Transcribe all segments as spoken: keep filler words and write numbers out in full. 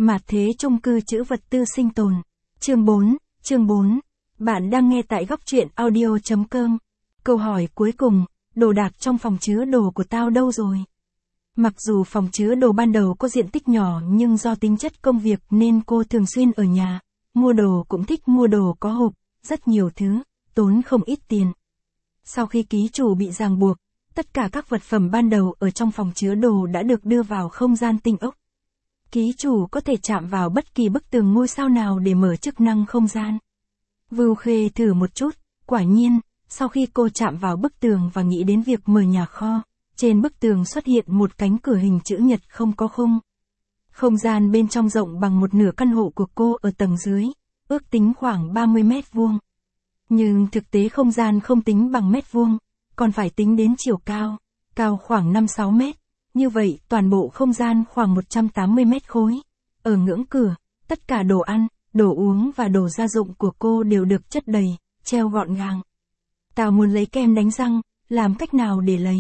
Mạt thế chung cư trữ vật tư sinh tồn. Chương bốn, chương bốn. Bạn đang nghe tại góc truyện audio chấm com. Câu hỏi cuối cùng, đồ đạc trong phòng chứa đồ của tao đâu rồi? Mặc dù phòng chứa đồ ban đầu có diện tích nhỏ nhưng do tính chất công việc nên cô thường xuyên ở nhà, mua đồ cũng thích mua đồ có hộp, rất nhiều thứ, tốn không ít tiền. Sau khi ký chủ bị ràng buộc, tất cả các vật phẩm ban đầu ở trong phòng chứa đồ đã được đưa vào không gian tinh ốc. Ký chủ có thể chạm vào bất kỳ bức tường ngôi sao nào để mở chức năng không gian. Vưu Khê thử một chút, quả nhiên, sau khi cô chạm vào bức tường và nghĩ đến việc mở nhà kho, trên bức tường xuất hiện một cánh cửa hình chữ nhật không có khung. Không gian bên trong rộng bằng một nửa căn hộ của cô ở tầng dưới, ước tính khoảng ba mươi mét vuông. Nhưng thực tế không gian không tính bằng mét vuông, còn phải tính đến chiều cao, cao khoảng năm sáu mét. Như vậy toàn bộ không gian khoảng một trăm tám mươi mét khối. Ở ngưỡng cửa, tất cả đồ ăn, đồ uống và đồ gia dụng của cô đều được chất đầy, treo gọn gàng. Tao muốn lấy kem đánh răng, làm cách nào để lấy?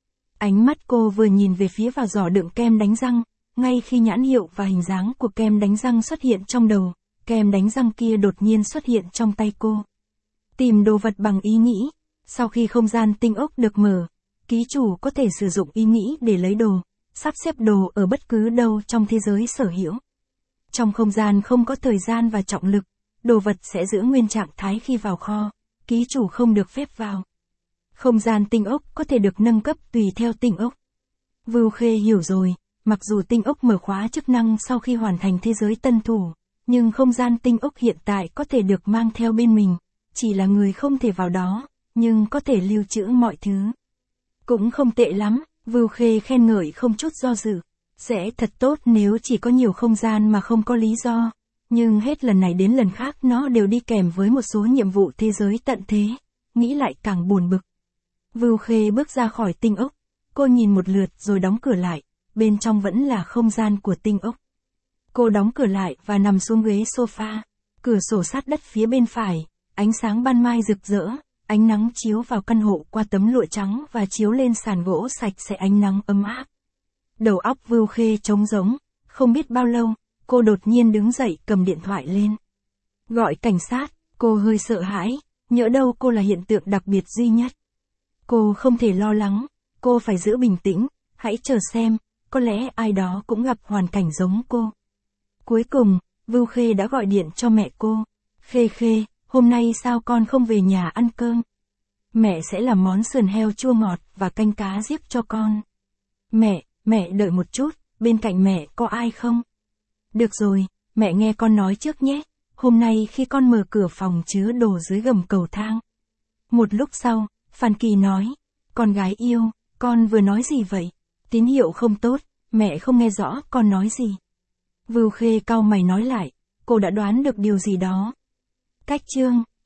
Ánh mắt cô vừa nhìn về phía vào giỏ đựng kem đánh răng, ngay khi nhãn hiệu và hình dáng của kem đánh răng xuất hiện trong đầu, kem đánh răng kia đột nhiên xuất hiện trong tay cô. Tìm đồ vật bằng ý nghĩ, sau khi không gian tinh ốc được mở, ký chủ có thể sử dụng ý nghĩ để lấy đồ, sắp xếp đồ ở bất cứ đâu trong thế giới sở hữu. Trong không gian không có thời gian và trọng lực, đồ vật sẽ giữ nguyên trạng thái khi vào kho, ký chủ không được phép vào. Không gian tinh ốc có thể được nâng cấp tùy theo tinh ốc. Vưu Khê hiểu rồi, mặc dù tinh ốc mở khóa chức năng sau khi hoàn thành thế giới tân thủ, nhưng không gian tinh ốc hiện tại có thể được mang theo bên mình, chỉ là người không thể vào đó, nhưng có thể lưu trữ mọi thứ. Cũng không tệ lắm, Vưu Khê khen ngợi không chút do dự. Sẽ thật tốt nếu chỉ có nhiều không gian mà không có lý do. Nhưng hết lần này đến lần khác nó đều đi kèm với một số nhiệm vụ thế giới tận thế. Nghĩ lại càng buồn bực. Vưu Khê bước ra khỏi tinh ốc. Cô nhìn một lượt rồi đóng cửa lại. Bên trong vẫn là không gian của tinh ốc. Cô đóng cửa lại và nằm xuống ghế sofa. Cửa sổ sát đất phía bên phải. Ánh sáng ban mai rực rỡ. Ánh nắng chiếu vào căn hộ qua tấm lụa trắng và chiếu lên sàn gỗ sạch sẽ ánh nắng ấm áp. Đầu óc Vưu Khê trống rỗng, không biết bao lâu, cô đột nhiên đứng dậy cầm điện thoại lên. Gọi cảnh sát, cô hơi sợ hãi, nhỡ đâu cô là hiện tượng đặc biệt duy nhất. Cô không thể lo lắng, cô phải giữ bình tĩnh, hãy chờ xem, có lẽ ai đó cũng gặp hoàn cảnh giống cô. Cuối cùng, Vưu Khê đã gọi điện cho mẹ cô. Khê Khê, hôm nay sao con không về nhà ăn cơm? Mẹ sẽ làm món sườn heo chua ngọt và canh cá giết cho con. Mẹ, mẹ đợi một chút, bên cạnh mẹ có ai không? Được rồi, mẹ nghe con nói trước nhé, hôm nay khi con mở cửa phòng chứa đồ dưới gầm cầu thang. Một lúc sau, Phan Kỳ nói, con gái yêu, con vừa nói gì vậy? Tín hiệu không tốt, mẹ không nghe rõ con nói gì. Vưu Khê cau mày nói lại, cô đã đoán được điều gì đó. Cách chương